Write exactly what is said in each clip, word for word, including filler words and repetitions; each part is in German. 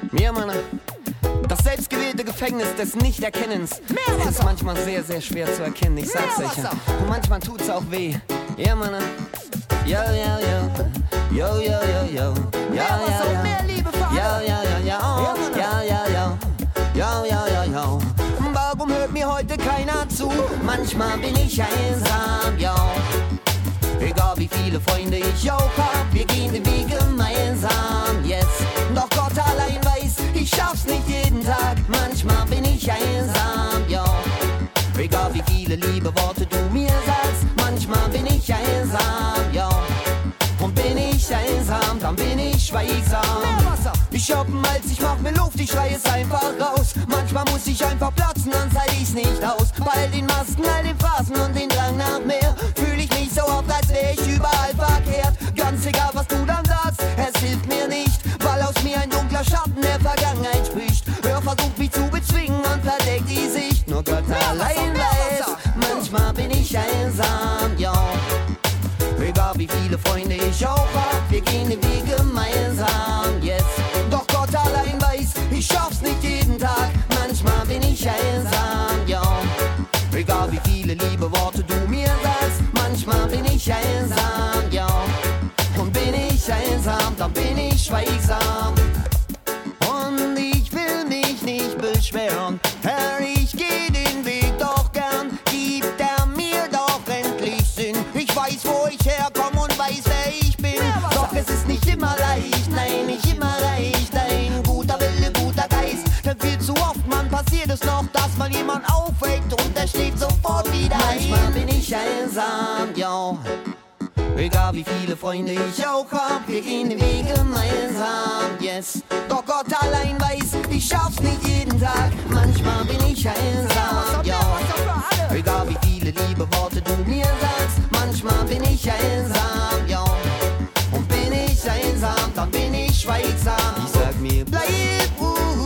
Ja, Mann, das selbstgewählte Gefängnis des Nichterkennens ist manchmal sehr, sehr schwer zu erkennen, ich sag's euch. Und manchmal tut's auch weh. Ja, Mann, yo, yo, yo, yo, yo, yo, yo, ja, ja, ja, ja, ja, ja, ja, ja, ja, ja, ja, ja, ja. Warum hört mir heute keiner zu? Manchmal bin ich einsam, ja. Egal wie viele Freunde ich auch hab, wir gehen den Weg gemeinsam, yes. Doch Gott allein weiß, ich schaff's nicht jeden Tag, manchmal bin ich einsam, ja. Egal wie viele liebe Worte du mir sagst, manchmal bin ich einsam, ja. Und bin ich einsam, dann bin ich schweigsam. Ich hab einen Hals, ich mach mir Luft, ich schrei es einfach raus. Manchmal muss ich einfach platzen, sonst halt ich's nicht aus. Bei all den Masken, all den Phasen und den Drang nach mehr fühl ich mich so oft, als wär ich überall verkehrt. Ganz egal, was du dann sagst, es hilft mir nicht, weil aus mir ein dunkler Schatten der Vergangenheit spricht. Hör, versucht mich zu bezwingen und verdeckt die Sicht. Nur Gott allein weiß, manchmal bin ich einsam, ja. Egal wie viele Freunde ich auch hab, wir gehen den Weg gemeinsam, yes. Doch Gott allein weiß, ich schaff's nicht jeden Tag, manchmal bin ich einsam, ja. Egal wie viele liebe Worte du mir sagst, manchmal bin ich einsam, ja. Und bin ich einsam, dann bin ich schweigsam. Und ich will mich nicht beschweren, Herr, ich geh den Weg doch gern, gibt er mir doch endlich Sinn. Ich weiß, wo ich herkomme und weiß, wer ich bin. Doch es ist nicht immer leicht, nein, nicht immer leicht. Ein guter Wille, guter Geist, denn viel zu oft, man, passiert es noch, dass mal jemand aufweckt und er steht sofort wieder ein. Manchmal bin ich einsam, ja. Egal wie viele Freunde ich auch hab, wir gehen den Weg gemeinsam, yes. Doch Gott allein weiß, ich schaff's nicht jeden Tag, manchmal bin ich einsam, ja. Egal wie viele liebe Worte du mir sagst, manchmal bin ich einsam, ja. Und bin ich einsam, dann bin ich schweigsam. Ich sag mir, bleib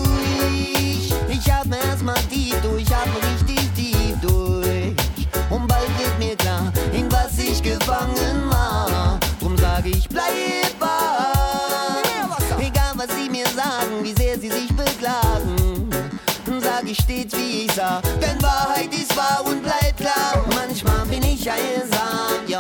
ruhig, ich atme erstmal tief durch, atme richtig tief durch. Und bald wird mir klar, in was ich gefangen war. Drum sag ich, bleib wach. Egal was sie mir sagen, wie sehr sie sich beklagen, sag ich stets wie ich sah, denn Wahrheit ist wahr und bleibt klar. Manchmal bin ich einsam, ja.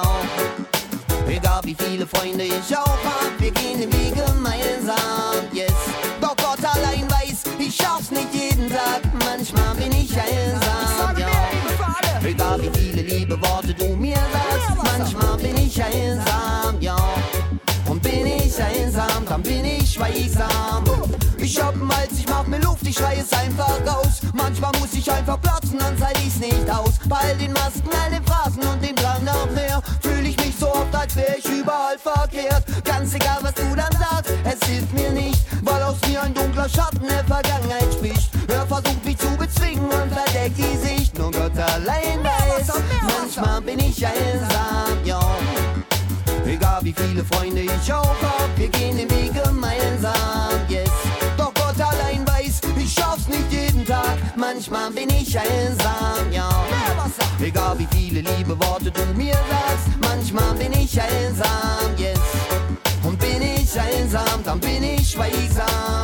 Egal wie viele Freunde ich auch hab, wir gehen den Weg gemeinsam, yes. Doch Gott allein weiß, ich schaff's nicht jeden Tag, manchmal bin ich einsam, ja. Egal wie viele liebe Worte du mir sagst, manchmal bin ich einsam, ja. Und bin ich einsam, dann bin ich schweigsam. Ich hab einen Hals, ich mach mir Luft, ich schrei es einfach raus. Manchmal muss ich einfach platzen, sonst halt ich's nicht aus. Bei all den Masken, all den Phrasen und dem Drang nach mehr fühl ich mich so oft, als wär ich überall verkehrt. Ganz egal, was du dann sagst, es hilft mir nicht, weil aus mir ein dunkler Schatten der Vergangenheit spricht. Er versucht mich zu bezwingen und verdeckt die Sicht. Nur Gott allein weiß, manchmal bin ich einsam, ja. Egal wie viele Freunde ich auch hab, wir gehen den Weg gemeinsam, yes. Doch Gott allein weiß, ich schaff's nicht jeden Tag, manchmal bin ich einsam, ja. Egal wie viele liebe Worte du mir sagst, manchmal bin ich einsam, yes. Und bin ich einsam, dann bin ich schweigsam.